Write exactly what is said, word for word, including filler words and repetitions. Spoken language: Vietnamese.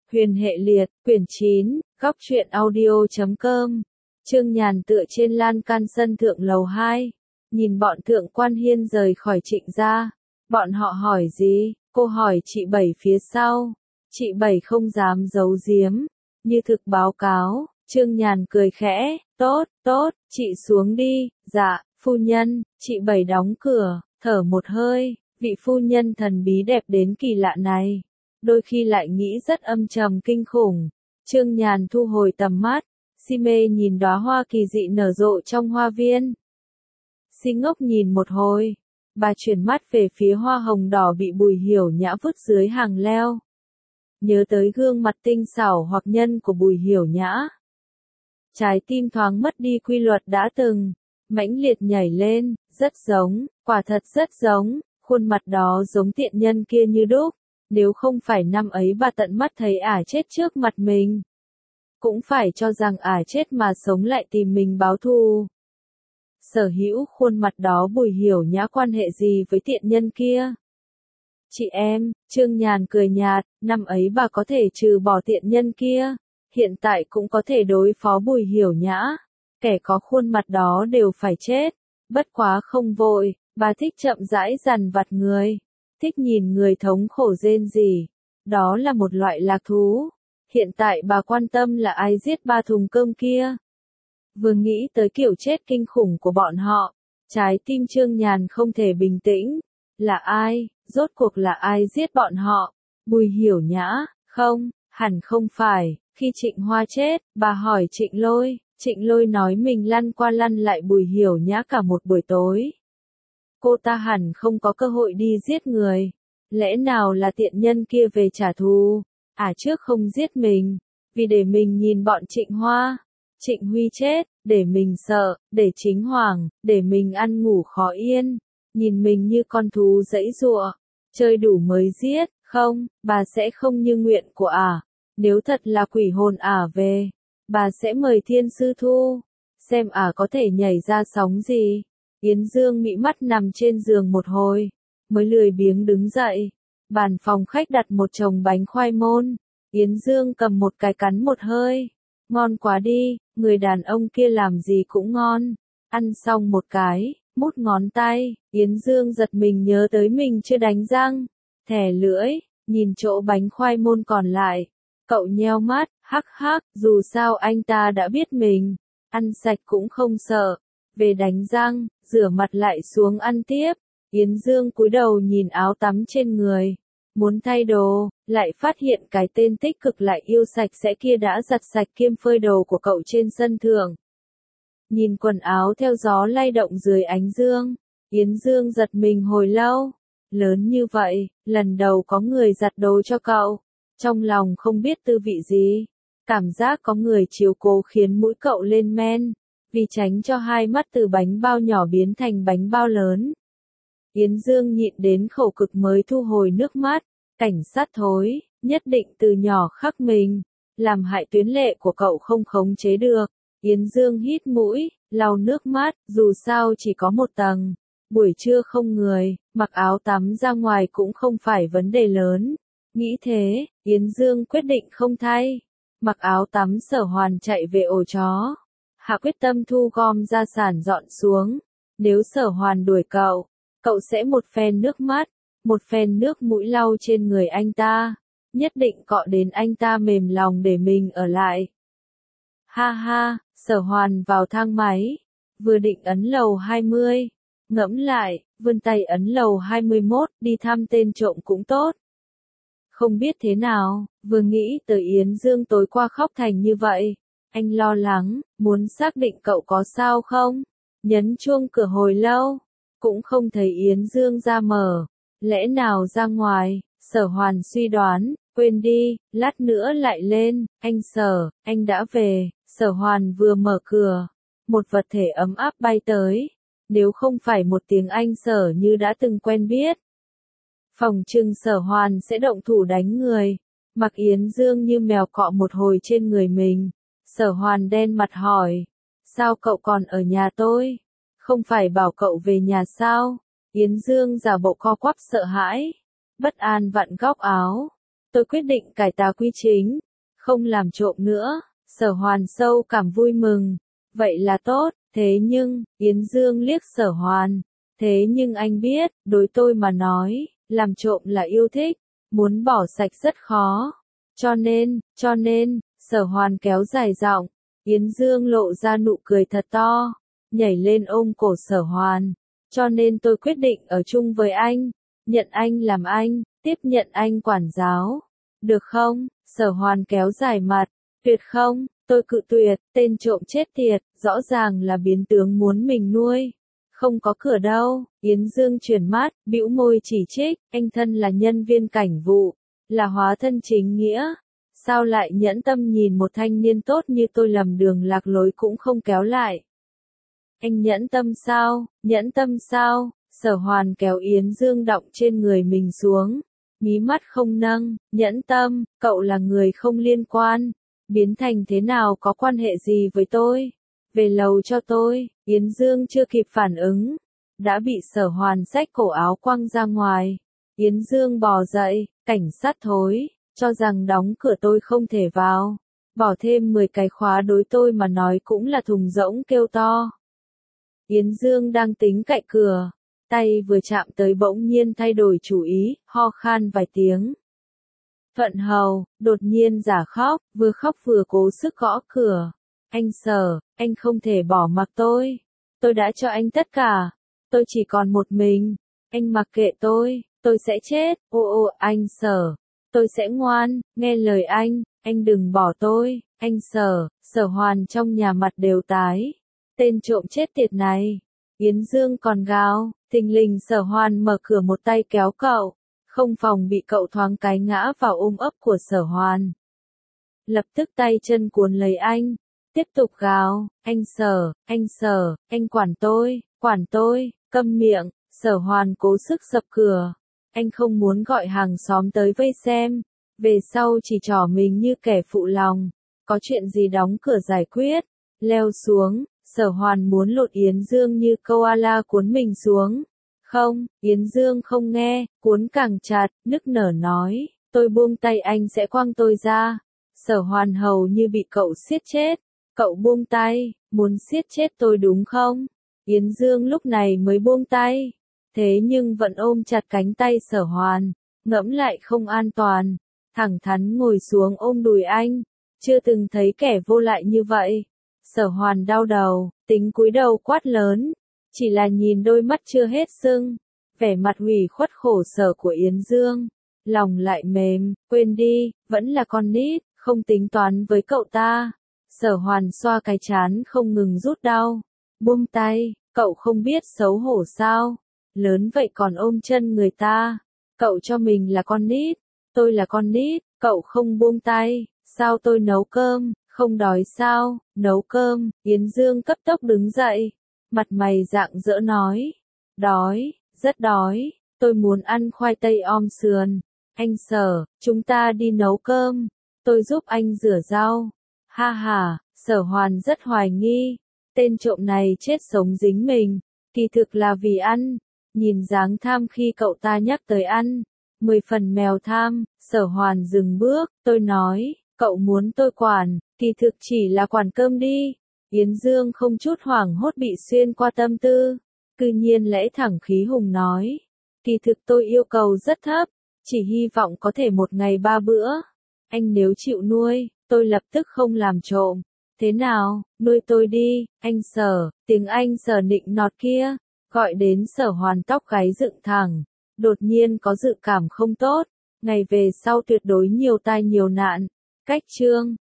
Huyền hệ liệt, quyển chín, góc truyện audio chấm com. Trương Nhàn tựa trên lan can sân thượng lầu hai, nhìn bọn thượng quan hiên rời khỏi Trịnh gia. Bọn họ hỏi gì? Cô hỏi chị Bảy phía sau. Chị Bảy không dám giấu giếm, như thực báo cáo. Trương Nhàn cười khẽ, tốt, tốt, chị xuống đi. Dạ, phu nhân. Chị Bảy đóng cửa, thở một hơi. Vị phu nhân thần bí đẹp đến kỳ lạ này, đôi khi lại nghĩ rất âm trầm kinh khủng. Trương Nhàn thu hồi tầm mắt, si mê nhìn đóa hoa kỳ dị nở rộ trong hoa viên. Si ngốc nhìn một hồi, bà chuyển mắt về phía hoa hồng đỏ bị Bùi Hiểu Nhã vứt dưới hàng leo. Nhớ tới gương mặt tinh xảo hoặc nhân của Bùi Hiểu Nhã, trái tim thoáng mất đi quy luật đã từng, mãnh liệt nhảy lên, rất giống, quả thật rất giống, khuôn mặt đó giống tiện nhân kia như đúc. Nếu không phải năm ấy bà tận mắt thấy ả chết trước mặt mình, cũng phải cho rằng ả chết mà sống lại tìm mình báo thù. Sở hữu khuôn mặt đó Bùi Hiểu Nhã quan hệ gì với tiện nhân kia? Chị em, Trương Nhàn cười nhạt, năm ấy bà có thể trừ bỏ tiện nhân kia, hiện tại cũng có thể đối phó Bùi Hiểu Nhã. Kẻ có khuôn mặt đó đều phải chết, bất quá không vội, bà thích chậm rãi dằn vặt người. Thích nhìn người thống khổ rên rỉ, đó là một loại lạc thú. Hiện tại bà quan tâm là ai giết ba thùng cơm kia. Vừa nghĩ tới kiểu chết kinh khủng của bọn họ, trái tim Trương Nhàn không thể bình tĩnh. Là ai, rốt cuộc là ai giết bọn họ? Bùi Hiểu Nhã, không, hẳn không phải. Khi Trịnh Hoa chết, bà hỏi Trịnh Lôi, Trịnh Lôi nói mình lăn qua lăn lại Bùi Hiểu Nhã cả một buổi tối. Cô ta hẳn không có cơ hội đi giết người. Lẽ nào là tiện nhân kia về trả thù? À trước không giết mình, vì để mình nhìn bọn Trịnh Hoa, Trịnh Huy chết, để mình sợ, để chính hoàng, để mình ăn ngủ khó yên, nhìn mình như con thú giãy giụa, chơi đủ mới giết. Không, bà sẽ không như nguyện của ả. Nếu thật là quỷ hồn ả về, bà sẽ mời Thiên Sư Thu, xem ả có thể nhảy ra sóng gì. Yến Dương mị mắt nằm trên giường một hồi, mới lười biếng đứng dậy. Bàn phòng khách đặt một chồng bánh khoai môn. Yến Dương cầm một cái cắn một hơi. Ngon quá đi, người đàn ông kia làm gì cũng ngon. Ăn xong một cái, mút ngón tay, Yến Dương giật mình nhớ tới mình chưa đánh răng. Thè lưỡi, nhìn chỗ bánh khoai môn còn lại. Cậu nheo mắt, hắc hắc, dù sao anh ta đã biết mình. Ăn sạch cũng không sợ. Về đánh răng, rửa mặt lại xuống ăn tiếp. Yến Dương cúi đầu nhìn áo tắm trên người, muốn thay đồ, lại phát hiện cái tên tích cực lại yêu sạch sẽ kia đã giặt sạch kiêm phơi đồ của cậu trên sân thượng. Nhìn quần áo theo gió lay động dưới ánh dương, Yến Dương giật mình hồi lâu. Lớn như vậy, lần đầu có người giặt đồ cho cậu, trong lòng không biết tư vị gì. Cảm giác có người chiếu cố khiến mũi cậu lên men, vì tránh cho hai mắt từ bánh bao nhỏ biến thành bánh bao lớn. Yến Dương nhịn đến khẩu cực mới thu hồi nước mắt. Cảnh sát thối, nhất định từ nhỏ khắc mình, làm hại tuyến lệ của cậu không khống chế được. Yến Dương hít mũi, lau nước mắt, dù sao chỉ có một tầng. Buổi trưa không người, mặc áo tắm ra ngoài cũng không phải vấn đề lớn. Nghĩ thế, Yến Dương quyết định không thay. Mặc áo tắm Sở Hoàn chạy về ổ chó. Hạ quyết tâm thu gom gia sản dọn xuống. Nếu Sở Hoàn đuổi cậu, cậu sẽ một phen nước mắt, một phen nước mũi lau trên người anh ta. Nhất định cọ đến anh ta mềm lòng để mình ở lại. Ha ha, Sở Hoàn vào thang máy. Vừa định ấn lầu hai mươi. Ngẫm lại, vươn tay ấn lầu hai mươi mốt, đi thăm tên trộm cũng tốt. Không biết thế nào, vừa nghĩ tới Yến Dương tối qua khóc thành như vậy. Anh lo lắng, muốn xác định cậu có sao không. Nhấn chuông cửa hồi lâu, cũng không thấy Yến Dương ra mở. Lẽ nào ra ngoài? Sở Hoàn suy đoán, quên đi, lát nữa lại lên. Anh Sở, anh đã về. Sở Hoàn vừa mở cửa, một vật thể ấm áp bay tới. Nếu không phải một tiếng Anh Sở như đã từng quen biết, phòng trừng Sở Hoàn sẽ động thủ đánh người. Mặc Yến Dương như mèo cọ một hồi trên người mình. Sở Hoàn đen mặt hỏi, sao cậu còn ở nhà tôi? Không phải bảo cậu về nhà sao? Yến Dương giả bộ co quắp sợ hãi, bất an vặn góc áo. tôi quyết định cải tà quy chính, không làm trộm nữa. Sở Hoàn sâu cảm vui mừng. Vậy là tốt, thế nhưng, Yến Dương liếc Sở Hoàn. Thế nhưng anh biết, đối tôi mà nói, làm trộm là yêu thích, muốn bỏ sạch rất khó. Cho nên, cho nên, Sở Hoàn kéo dài giọng. Yến Dương lộ ra nụ cười thật to, nhảy lên ôm cổ Sở Hoàn. Cho nên tôi quyết định ở chung với anh, nhận anh làm anh, tiếp nhận anh quản giáo. Được không? Sở Hoàn kéo dài mặt. Tuyệt không? Tôi cự tuyệt, tên trộm chết tiệt, rõ ràng là biến tướng muốn mình nuôi. Không có cửa đâu. Yến Dương chuyển mắt, bĩu môi chỉ trích, anh thân là nhân viên cảnh vụ, là hóa thân chính nghĩa. Sao lại nhẫn tâm nhìn một thanh niên tốt như tôi lầm đường lạc lối cũng không kéo lại? Anh nhẫn tâm sao? Nhẫn tâm sao? Sở Hoàn kéo Yến Dương đọng trên người mình xuống, mí mắt không nâng. Nhẫn tâm, cậu là người không liên quan, biến thành thế nào có quan hệ gì với tôi? Về lầu cho tôi. Yến Dương chưa kịp phản ứng, đã bị Sở Hoàn xách cổ áo quăng ra ngoài. Yến Dương bò dậy, cảnh sát thối, cho rằng đóng cửa tôi không thể vào, bỏ thêm mười cái khóa đối tôi mà nói cũng là thùng rỗng kêu to. Yến Dương đang tính cạy cửa, tay vừa chạm tới bỗng nhiên thay đổi chủ ý, ho khan vài tiếng. Thuận Hầu, đột nhiên giả khóc, vừa khóc vừa cố sức gõ cửa. Anh Sở, anh không thể bỏ mặc tôi. Tôi đã cho anh tất cả. Tôi chỉ còn một mình. Anh mặc kệ tôi, tôi sẽ chết. Ô ô, anh Sở. Tôi sẽ ngoan, nghe lời anh, anh đừng bỏ tôi. Anh Sở, Sở Hoàn trong nhà mặt đều tái. Tên trộm chết tiệt này. Yến Dương còn gào, thình lình Sở Hoàn mở cửa một tay kéo cậu. Không phòng bị cậu thoáng cái ngã vào ôm ấp của Sở Hoàn. Lập tức tay chân cuốn lấy anh, tiếp tục gào, anh Sở, anh Sở, anh quản tôi, quản tôi, câm miệng. Sở Hoàn cố sức dập cửa. Anh không muốn gọi hàng xóm tới vây xem, về sau chỉ trỏ mình như kẻ phụ lòng. Có chuyện gì đóng cửa giải quyết. Leo xuống, Sở Hoàn muốn lột Yến Dương như koala cuốn mình xuống. Không, Yến Dương không nghe, cuốn càng chặt, nức nở nói, tôi buông tay anh sẽ quăng tôi ra. Sở Hoàn hầu như bị cậu siết chết. Cậu buông tay, muốn siết chết tôi đúng không? Yến Dương lúc này mới buông tay, thế nhưng vẫn ôm chặt cánh tay Sở Hoàn, ngẫm lại không an toàn, thẳng thắn ngồi xuống ôm đùi anh, chưa từng thấy kẻ vô lại như vậy. Sở Hoàn đau đầu, tính cúi đầu quát lớn, chỉ là nhìn đôi mắt chưa hết sưng, vẻ mặt ủy khuất khổ sở của Yến Dương, lòng lại mềm, quên đi, vẫn là con nít, không tính toán với cậu ta. Sở Hoàn xoa cái trán không ngừng rút đau, buông tay, cậu không biết xấu hổ sao? Lớn vậy còn ôm chân người ta. Cậu cho mình là con nít, tôi là con nít, cậu không buông tay. Sao tôi nấu cơm, không đói sao? Nấu cơm. Yến Dương cấp tốc đứng dậy, mặt mày rạng rỡ nói, đói, rất đói, tôi muốn ăn khoai tây om sườn. Anh Sở, chúng ta đi nấu cơm, tôi giúp anh rửa rau. Ha ha. Sở Hoàn rất hoài nghi, tên trộm này chết sống dính mình, kỳ thực là vì ăn. Nhìn dáng tham khi cậu ta nhắc tới ăn, mười phần mèo tham. Sở Hoàn dừng bước, tôi nói, cậu muốn tôi quản, kỳ thực chỉ là quản cơm đi. Yến Dương không chút hoảng hốt bị xuyên qua tâm tư, cư nhiên lẽ thẳng khí hùng nói, kỳ thực tôi yêu cầu rất thấp, chỉ hy vọng có thể một ngày ba bữa. Anh nếu chịu nuôi, tôi lập tức không làm trộm. Thế nào, nuôi tôi đi, anh Sở. Tiếng anh Sở nịnh nọt kia, gọi đến Sở Hoàn tóc gáy dựng thẳng, đột nhiên có dự cảm không tốt, ngày về sau tuyệt đối nhiều tai nhiều nạn. Cách chương